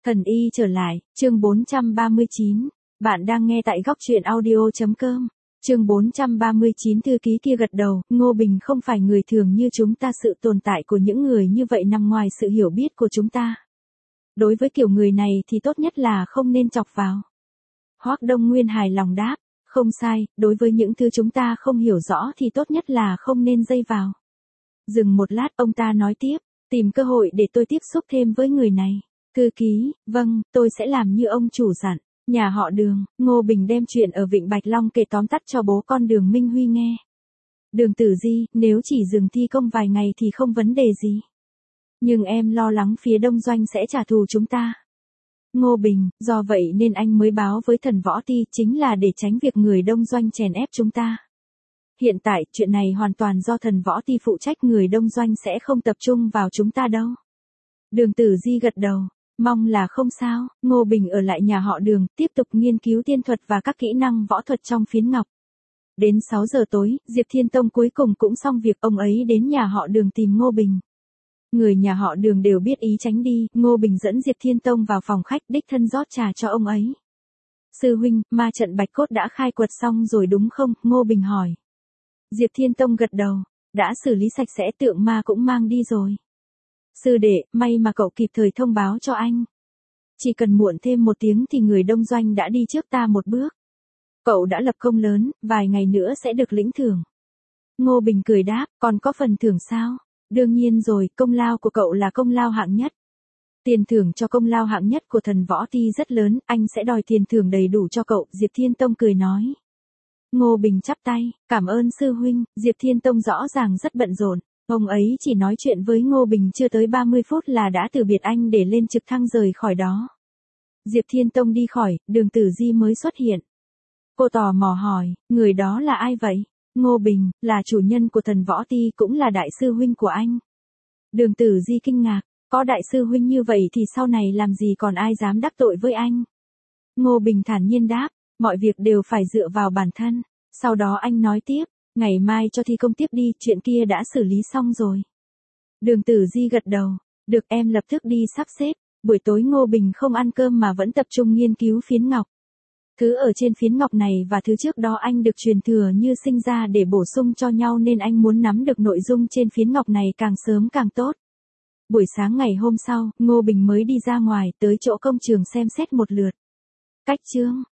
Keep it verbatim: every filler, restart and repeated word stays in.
Thần y trở lại, chương bốn trăm ba mươi chín. Bạn đang nghe tại góc truyện audio.com. Chương bốn trăm ba mươi chín. Thư ký kia gật đầu, Ngô Bình không phải người thường như chúng ta, sự tồn tại của những người như vậy nằm ngoài sự hiểu biết của chúng ta. Đối với kiểu người này thì tốt nhất là không nên chọc vào. Hoắc Đông Nguyên hài lòng đáp, không sai, đối với những thứ chúng ta không hiểu rõ thì tốt nhất là không nên dây vào. Dừng một lát, ông ta nói tiếp, tìm cơ hội để tôi tiếp xúc thêm với người này. Thư ký, vâng, tôi sẽ làm như ông chủ dặn. Nhà họ Đường, Ngô Bình đem chuyện ở Vịnh Bạch Long kể tóm tắt cho bố con Đường Minh Huy nghe. Đường Tử Di, nếu chỉ dừng thi công vài ngày thì không vấn đề gì. Nhưng em lo lắng phía Đông Doanh sẽ trả thù chúng ta. Ngô Bình, do vậy nên anh mới báo với Thần Võ Ti, chính là để tránh việc người Đông Doanh chèn ép chúng ta. Hiện tại, chuyện này hoàn toàn do Thần Võ Ti phụ trách, người Đông Doanh sẽ không tập trung vào chúng ta đâu. Đường Tử Di gật đầu. Mong là không sao. Ngô Bình ở lại nhà họ Đường, tiếp tục nghiên cứu tiên thuật và các kỹ năng võ thuật trong phiến ngọc. Đến sáu giờ tối, Diệp Thiên Tông cuối cùng cũng xong việc, ông ấy đến nhà họ Đường tìm Ngô Bình. Người nhà họ Đường đều biết ý tránh đi, Ngô Bình dẫn Diệp Thiên Tông vào phòng khách, đích thân rót trà cho ông ấy. Sư huynh, ma trận Bạch Cốt đã khai quật xong rồi đúng không? Ngô Bình hỏi. Diệp Thiên Tông gật đầu, đã xử lý sạch sẽ, tượng ma cũng mang đi rồi. Sư đệ, may mà cậu kịp thời thông báo cho anh. Chỉ cần muộn thêm một tiếng thì người Đông Doanh đã đi trước ta một bước. Cậu đã lập công lớn, vài ngày nữa sẽ được lĩnh thưởng. Ngô Bình cười đáp, còn có phần thưởng sao? Đương nhiên rồi, công lao của cậu là công lao hạng nhất. Tiền thưởng cho công lao hạng nhất của Thần Võ Ti rất lớn, anh sẽ đòi tiền thưởng đầy đủ cho cậu, Diệp Thiên Tông cười nói. Ngô Bình chắp tay, cảm ơn sư huynh. Diệp Thiên Tông rõ ràng rất bận rộn. Ông ấy chỉ nói chuyện với Ngô Bình chưa tới ba mươi phút là đã từ biệt anh để lên trực thăng rời khỏi đó. Diệp Thiên Tông đi khỏi, Đường Tử Di mới xuất hiện. Cô tò mò hỏi, người đó là ai vậy? Ngô Bình, là chủ nhân của Thần Võ Ti, cũng là đại sư huynh của anh. Đường Tử Di kinh ngạc, có đại sư huynh như vậy thì sau này làm gì còn ai dám đắc tội với anh? Ngô Bình thản nhiên đáp, mọi việc đều phải dựa vào bản thân. Sau đó anh nói tiếp. Ngày mai cho thi công tiếp đi, chuyện kia đã xử lý xong rồi. Đường Tử Di gật đầu, được, em lập tức đi sắp xếp. Buổi tối Ngô Bình không ăn cơm mà vẫn tập trung nghiên cứu phiến ngọc. Thứ ở trên phiến ngọc này và thứ trước đó anh được truyền thừa như sinh ra để bổ sung cho nhau, nên anh muốn nắm được nội dung trên phiến ngọc này càng sớm càng tốt. Buổi sáng ngày hôm sau, Ngô Bình mới đi ra ngoài, tới chỗ công trường xem xét một lượt. Cách chương